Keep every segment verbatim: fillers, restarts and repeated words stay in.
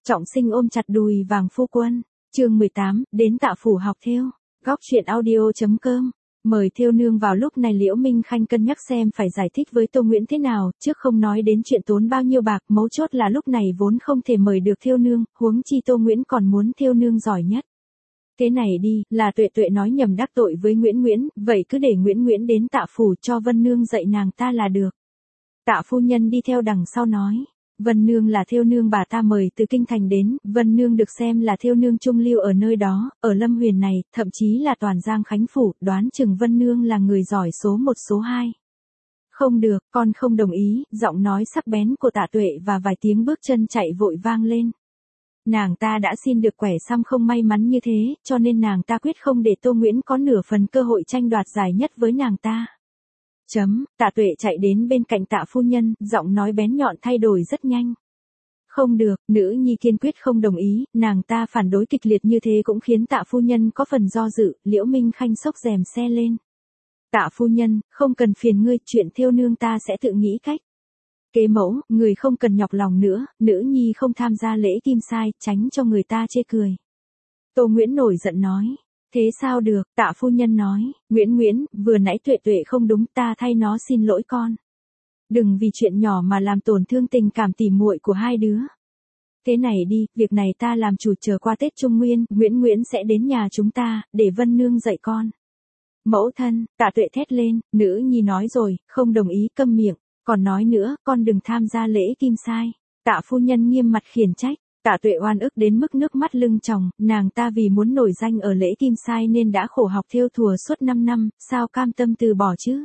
Trọng Sinh ôm chặt đùi vàng phu quân, chương mười tám, đến Tạ Phủ học thêu. Góc truyện audio chấm com. Mời thêu nương vào. Lúc này Liễu Minh Khanh cân nhắc xem phải giải thích với Tô Nguyễn thế nào, trước không nói đến chuyện tốn bao nhiêu bạc, mấu chốt là lúc này vốn không thể mời được thêu nương, huống chi Tô Nguyễn còn muốn thêu nương giỏi nhất. Thế này đi, là Tuệ Tuệ nói nhầm đắc tội với Nguyễn Nguyễn, vậy cứ để Nguyễn Nguyễn đến Tạ Phủ cho Vân Nương dạy nàng ta là được. Tạ phu nhân đi theo đằng sau nói. Vân Nương là thêu nương bà ta mời từ kinh thành đến, Vân Nương được xem là thêu nương trung lưu ở nơi đó, ở Lâm Huyền này, thậm chí là toàn Giang Khánh Phủ, đoán chừng Vân Nương là người giỏi số một số hai. Không được, con không đồng ý, giọng nói sắc bén của Tạ Tuệ và vài tiếng bước chân chạy vội vang lên. Nàng ta đã xin được quẻ xăm không may mắn như thế, cho nên nàng ta quyết không để Tô Nguyễn có nửa phần cơ hội tranh đoạt giải nhất với nàng ta. Chấm, Tạ Tuệ chạy đến bên cạnh Tạ phu nhân, giọng nói bén nhọn thay đổi rất nhanh. Không được, nữ nhi kiên quyết không đồng ý, nàng ta phản đối kịch liệt như thế cũng khiến Tạ phu nhân có phần do dự. Liễu Minh Khanh xốc rèm xe lên. Tạ phu nhân, không cần phiền ngươi, chuyện thêu nương ta sẽ tự nghĩ cách. Kế mẫu, người không cần nhọc lòng nữa, nữ nhi không tham gia lễ kim sai, tránh cho người ta chê cười. Tô Nguyễn nổi giận nói. Thế sao được, Tạ phu nhân nói, Nguyễn Nguyễn, vừa nãy Tuệ Tuệ không đúng, ta thay nó xin lỗi con. Đừng vì chuyện nhỏ mà làm tổn thương tình cảm tỉ muội của hai đứa. Thế này đi, việc này ta làm chủ, chờ qua Tết Trung Nguyên, Nguyễn Nguyễn sẽ đến nhà chúng ta, để Vân Nương dạy con. Mẫu thân, Tạ Tuệ thét lên, nữ nhi nói rồi, không đồng ý, câm miệng, còn nói nữa, con đừng tham gia lễ kim sai. Tạ phu nhân nghiêm mặt khiển trách. Tạ Tuệ oan ức đến mức nước mắt lưng tròng, nàng ta vì muốn nổi danh ở lễ kim sai nên đã khổ học thêu thùa suốt năm năm, sao cam tâm từ bỏ chứ?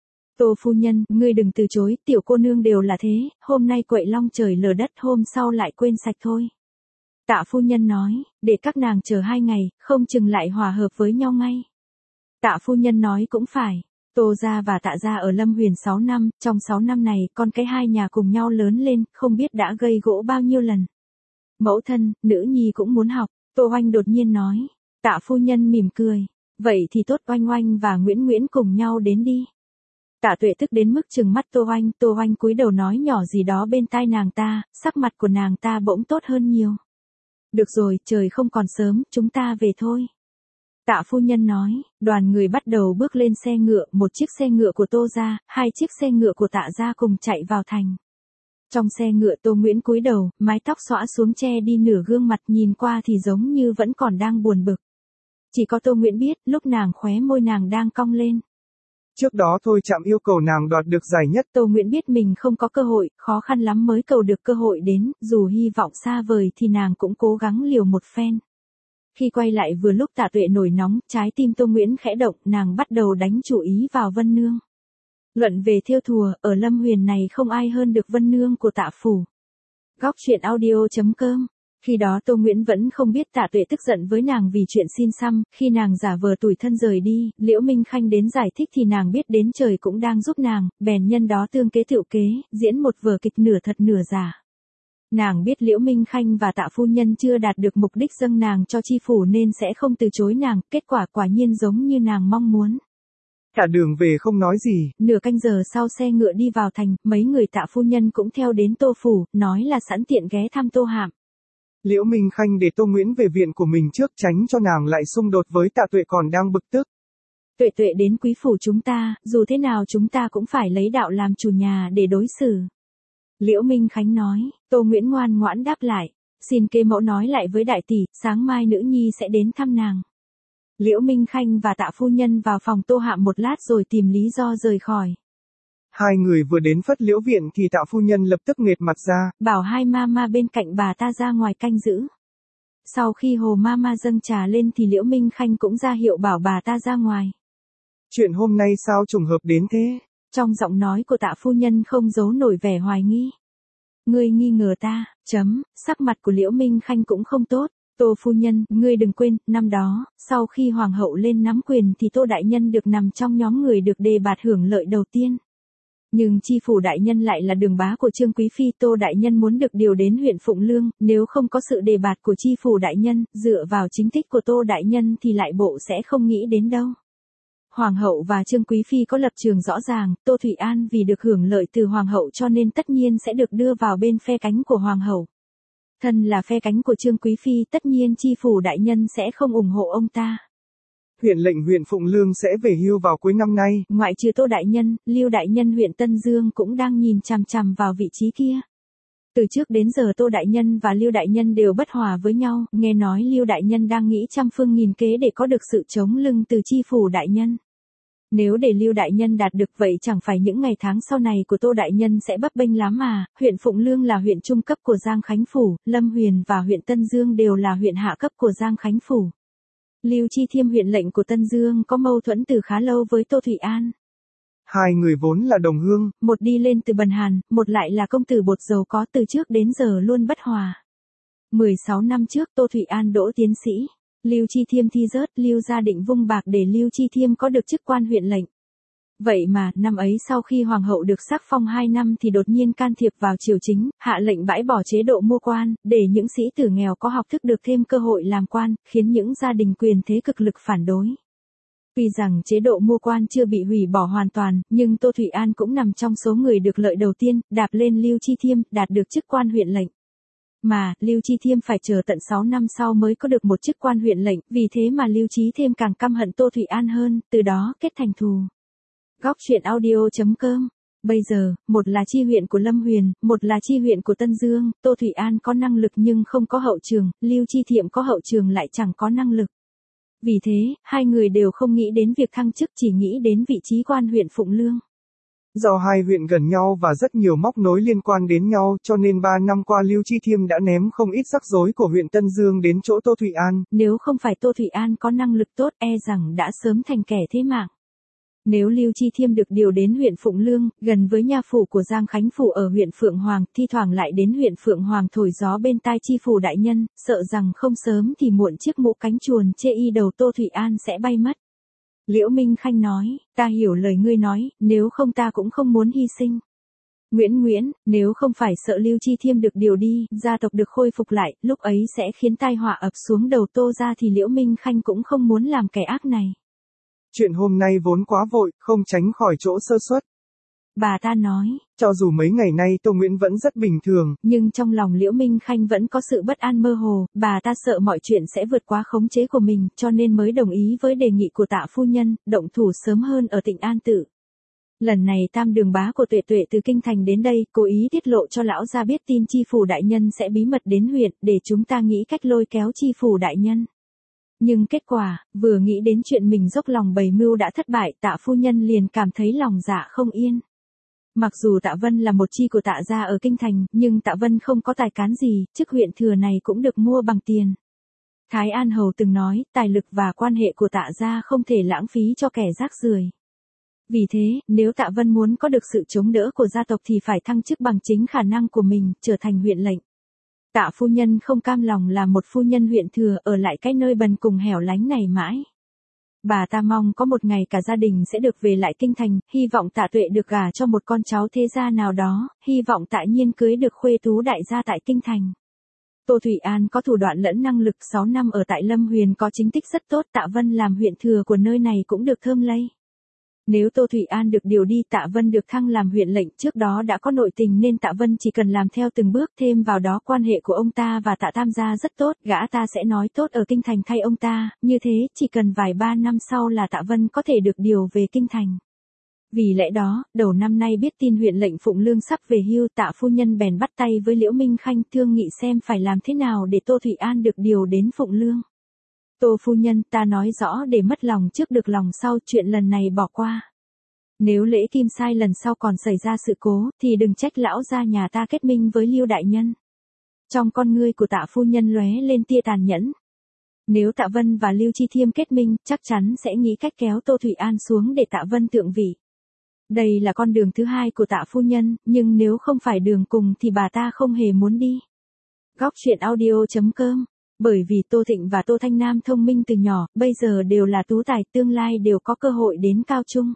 Tô phu nhân, ngươi đừng từ chối, tiểu cô nương đều là thế, hôm nay quậy long trời lở đất, hôm sau lại quên sạch thôi. Tạ phu nhân nói, để các nàng chờ hai ngày, không chừng lại hòa hợp với nhau ngay. Tạ phu nhân nói cũng phải. Tô gia và Tạ gia ở Lâm Huyền sáu năm, trong sáu năm này, con cái hai nhà cùng nhau lớn lên, không biết đã gây gỗ bao nhiêu lần. Mẫu thân, nữ nhi cũng muốn học, Tô Oanh đột nhiên nói. Tạ phu nhân mỉm cười. Vậy thì tốt, Oanh Oanh và Nguyễn Nguyễn cùng nhau đến đi. Tạ Tuệ tức đến mức trừng mắt Tô Oanh, Tô Oanh cúi đầu nói nhỏ gì đó bên tai nàng ta, sắc mặt của nàng ta bỗng tốt hơn nhiều. Được rồi, trời không còn sớm, chúng ta về thôi. Tạ phu nhân nói, đoàn người bắt đầu bước lên xe ngựa, một chiếc xe ngựa của Tô gia, hai chiếc xe ngựa của Tạ gia cùng chạy vào thành. Trong xe ngựa Tô Nguyễn cúi đầu, mái tóc xõa xuống che đi nửa gương mặt, nhìn qua thì giống như vẫn còn đang buồn bực. Chỉ có Tô Nguyễn biết, lúc nàng khóe môi nàng đang cong lên. Trước đó Thôi Trạm yêu cầu nàng đoạt được giải nhất. Tô Nguyễn biết mình không có cơ hội, khó khăn lắm mới cầu được cơ hội đến, dù hy vọng xa vời thì nàng cũng cố gắng liều một phen. Khi quay lại vừa lúc Tạ Tuệ nổi nóng, trái tim Tô Nguyễn khẽ động, nàng bắt đầu đánh chủ ý vào Vân Nương. Luận về thêu thùa, ở Lâm Huyền này không ai hơn được Vân Nương của Tạ Phủ. Góc truyện audio chấm com. Khi đó Tô Nguyễn vẫn không biết Tạ Tuệ tức giận với nàng vì chuyện xin xăm, khi nàng giả vờ tủi thân rời đi, Liễu Minh Khanh đến giải thích thì nàng biết đến trời cũng đang giúp nàng, bèn nhân đó tương kế tựu kế, diễn một vở kịch nửa thật nửa giả. Nàng biết Liễu Minh Khanh và Tạ phu nhân chưa đạt được mục đích dâng nàng cho chi phủ nên sẽ không từ chối nàng, kết quả quả nhiên giống như nàng mong muốn. Cả đường về không nói gì. Nửa canh giờ sau xe ngựa đi vào thành, mấy người Tạ phu nhân cũng theo đến Tô Phủ, nói là sẵn tiện ghé thăm Tô Hạm. Liễu Minh Khanh để Tô Nguyễn về viện của mình trước, tránh cho nàng lại xung đột với Tạ Tuệ còn đang bực tức. Tuệ Tuệ đến quý phủ chúng ta, dù thế nào chúng ta cũng phải lấy đạo làm chủ nhà để đối xử. Liễu Minh Khánh nói, Tô Nguyễn ngoan ngoãn đáp lại, xin kế mẫu nói lại với đại tỷ, sáng mai nữ nhi sẽ đến thăm nàng. Liễu Minh Khanh và Tạ phu nhân vào phòng Tô Hạm một lát rồi tìm lý do rời khỏi. Hai người vừa đến Phất Liễu viện thì Tạ phu nhân lập tức nghệt mặt ra, bảo hai mama bên cạnh bà ta ra ngoài canh giữ. Sau khi Hồ mama dâng trà lên thì Liễu Minh Khanh cũng ra hiệu bảo bà ta ra ngoài. Chuyện hôm nay sao trùng hợp đến thế? Trong giọng nói của Tạ phu nhân không giấu nổi vẻ hoài nghi. Ngươi nghi ngờ ta, chấm, sắc mặt của Liễu Minh Khanh cũng không tốt. Tô phu nhân, ngươi đừng quên, năm đó, sau khi hoàng hậu lên nắm quyền thì Tô đại nhân được nằm trong nhóm người được đề bạt hưởng lợi đầu tiên. Nhưng chi phủ đại nhân lại là đường bá của Trương Quý Phi, Tô đại nhân muốn được điều đến huyện Phụng Lương, nếu không có sự đề bạt của chi phủ đại nhân, dựa vào chính tích của Tô đại nhân thì lại bộ sẽ không nghĩ đến đâu. Hoàng hậu và Trương Quý Phi có lập trường rõ ràng, Tô Thủy An vì được hưởng lợi từ Hoàng hậu cho nên tất nhiên sẽ được đưa vào bên phe cánh của Hoàng hậu. Thân là phe cánh của Trương Quý Phi, tất nhiên chi phủ đại nhân sẽ không ủng hộ ông ta. Huyện lệnh huyện Phụng Lương sẽ về hưu vào cuối năm nay. Ngoại trừ Tô đại nhân, Lưu đại nhân huyện Tân Dương cũng đang nhìn chằm chằm vào vị trí kia. Từ trước đến giờ Tô đại nhân và Lưu đại nhân đều bất hòa với nhau, nghe nói Lưu đại nhân đang nghĩ trăm phương nghìn kế để có được sự chống lưng từ chi phủ đại nhân. Nếu để Lưu đại nhân đạt được vậy chẳng phải những ngày tháng sau này của Tô đại nhân sẽ bấp bênh lắm mà. Huyện Phụng Lương là huyện trung cấp của Giang Khánh phủ, Lâm Huyền và huyện Tân Dương đều là huyện hạ cấp của Giang Khánh phủ. Lưu Chi Thiêm huyện lệnh của Tân Dương có mâu thuẫn từ khá lâu với Tô Thụy An. Hai người vốn là đồng hương, một đi lên từ Bần Hàn, một lại là công tử bột dầu có từ trước đến giờ luôn bất hòa. mười sáu năm trước Tô Thụy An đỗ tiến sĩ, Lưu Chi Thiêm thi rớt, Lưu gia định vung bạc để Lưu Chi Thiêm có được chức quan huyện lệnh. Vậy mà, năm ấy sau khi hoàng hậu được sắc phong hai năm thì đột nhiên can thiệp vào triều chính, hạ lệnh bãi bỏ chế độ mua quan, để những sĩ tử nghèo có học thức được thêm cơ hội làm quan, khiến những gia đình quyền thế cực lực phản đối. Tuy rằng chế độ mua quan chưa bị hủy bỏ hoàn toàn, nhưng Tô Thụy An cũng nằm trong số người được lợi đầu tiên, đạp lên Lưu Chi Thiêm, đạt được chức quan huyện lệnh. Mà, Lưu Chi Thiêm phải chờ tận sáu năm sau mới có được một chức quan huyện lệnh, vì thế mà Lưu Chí Thiêm càng căm hận Tô Thụy An hơn, từ đó kết thành thù. Góc truyện audio chấm com. Bây giờ, một là chi huyện của Lâm Huyền, một là chi huyện của Tân Dương, Tô Thụy An có năng lực nhưng không có hậu trường, Lưu Chi Thiêm có hậu trường lại chẳng có năng lực. Vì thế, hai người đều không nghĩ đến việc thăng chức, chỉ nghĩ đến vị trí quan huyện Phụng Lương. Do hai huyện gần nhau và rất nhiều móc nối liên quan đến nhau cho nên ba năm qua Lưu Chi Thiêm đã ném không ít rắc rối của huyện Tân Dương đến chỗ Tô Thụy An. Nếu không phải Tô Thụy An có năng lực tốt e rằng đã sớm thành kẻ thế mạng. Nếu Lưu Chi Thiêm được điều đến huyện Phụng Lương, gần với nha phủ của Giang Khánh phủ ở huyện Phượng Hoàng, thi thoảng lại đến huyện Phượng Hoàng thổi gió bên tai chi phủ đại nhân, sợ rằng không sớm thì muộn chiếc mũ cánh chuồn chê y đầu Tô Thụy An sẽ bay mất. Liễu Minh Khanh nói, ta hiểu lời ngươi nói, nếu không ta cũng không muốn hy sinh. Nguyễn Nguyễn, nếu không phải sợ Lưu Chi Thiêm được điều đi, gia tộc được khôi phục lại, lúc ấy sẽ khiến tai họa ập xuống đầu Tô gia thì Liễu Minh Khanh cũng không muốn làm kẻ ác này. Chuyện hôm nay vốn quá vội, không tránh khỏi chỗ sơ suất. Bà ta nói, cho dù mấy ngày nay Tô Nguyễn vẫn rất bình thường, nhưng trong lòng Liễu Minh Khanh vẫn có sự bất an mơ hồ, bà ta sợ mọi chuyện sẽ vượt quá khống chế của mình, cho nên mới đồng ý với đề nghị của Tạ phu nhân, động thủ sớm hơn ở Tịnh An Tự. Lần này tam đường bá của Tuệ Tuệ từ kinh thành đến đây, cố ý tiết lộ cho lão gia biết tin chi phủ đại nhân sẽ bí mật đến huyện, để chúng ta nghĩ cách lôi kéo chi phủ đại nhân. Nhưng kết quả, vừa nghĩ đến chuyện mình dốc lòng bày mưu đã thất bại, Tạ phu nhân liền cảm thấy lòng dạ không yên. Mặc dù Tạ Vân là một chi của Tạ gia ở kinh thành, nhưng Tạ Vân không có tài cán gì, chức huyện thừa này cũng được mua bằng tiền. Thái An Hầu từng nói, tài lực và quan hệ của Tạ gia không thể lãng phí cho kẻ rác rưởi. Vì thế, nếu Tạ Vân muốn có được sự chống đỡ của gia tộc thì phải thăng chức bằng chính khả năng của mình, trở thành huyện lệnh. Tạ phu nhân không cam lòng làm một phu nhân huyện thừa ở lại cái nơi bần cùng hẻo lánh này mãi. Bà ta mong có một ngày cả gia đình sẽ được về lại kinh thành, hy vọng Tạ Tuệ được gả cho một con cháu thế gia nào đó, hy vọng Tạ Nhiên cưới được khuê tú đại gia tại kinh thành. Tô Thụy An có thủ đoạn lẫn năng lực, sáu năm ở tại Lâm Huyền có chính tích rất tốt, Tạ Vân làm huyện thừa của nơi này cũng được thơm lây. Nếu Tô Thụy An được điều đi, Tạ Vân được thăng làm huyện lệnh, trước đó đã có nội tình nên Tạ Vân chỉ cần làm theo từng bước, thêm vào đó quan hệ của ông ta và Tạ Tam gia rất tốt, gã ta sẽ nói tốt ở kinh thành thay ông ta, như thế chỉ cần vài ba năm sau là Tạ Vân có thể được điều về kinh thành. Vì lẽ đó, đầu năm nay biết tin huyện lệnh Phụng Lương sắp về hưu, Tạ phu nhân bèn bắt tay với Liễu Minh Khanh thương nghị xem phải làm thế nào để Tô Thụy An được điều đến Phụng Lương. Tô phu nhân, ta nói rõ để mất lòng trước được lòng sau, chuyện lần này bỏ qua. Nếu lễ kim sai lần sau còn xảy ra sự cố, thì đừng trách lão gia nhà ta kết minh với Lưu đại nhân. Trong con ngươi của Tạ phu nhân lóe lên tia tàn nhẫn. Nếu Tạ Vân và Lưu Chi Thiêm kết minh, chắc chắn sẽ nghĩ cách kéo Tô Thụy An xuống để Tạ Vân thượng vị. Đây là con đường thứ hai của Tạ phu nhân, nhưng nếu không phải đường cùng thì bà ta không hề muốn đi. Góc truyện audio chấm com. Bởi vì Tô Thịnh và Tô Thanh Nam thông minh từ nhỏ, bây giờ đều là tú tài, tương lai đều có cơ hội đến cao trung.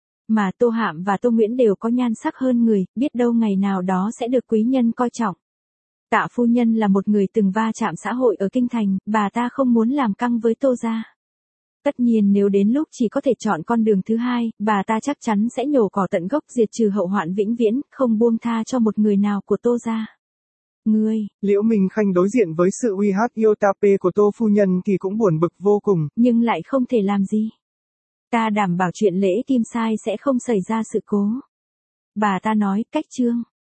Mà Tô Hạm và Tô Nguyễn đều có nhan sắc hơn người, biết đâu ngày nào đó sẽ được quý nhân coi trọng. Tạ phu nhân là một người từng va chạm xã hội ở kinh thành, bà ta không muốn làm căng với Tô gia. Tất nhiên nếu đến lúc chỉ có thể chọn con đường thứ hai, bà ta chắc chắn sẽ nhổ cỏ tận gốc, diệt trừ hậu hoạn vĩnh viễn, không buông tha cho một người nào của Tô gia. Ngươi, Liễu Minh Khanh đối diện với sự uy hát Yotape của Tô phu nhân thì cũng buồn bực vô cùng. nhưng lại không thể làm gì. Ta đảm bảo chuyện lễ kim sai sẽ không xảy ra sự cố. Bà ta nói, cách trương.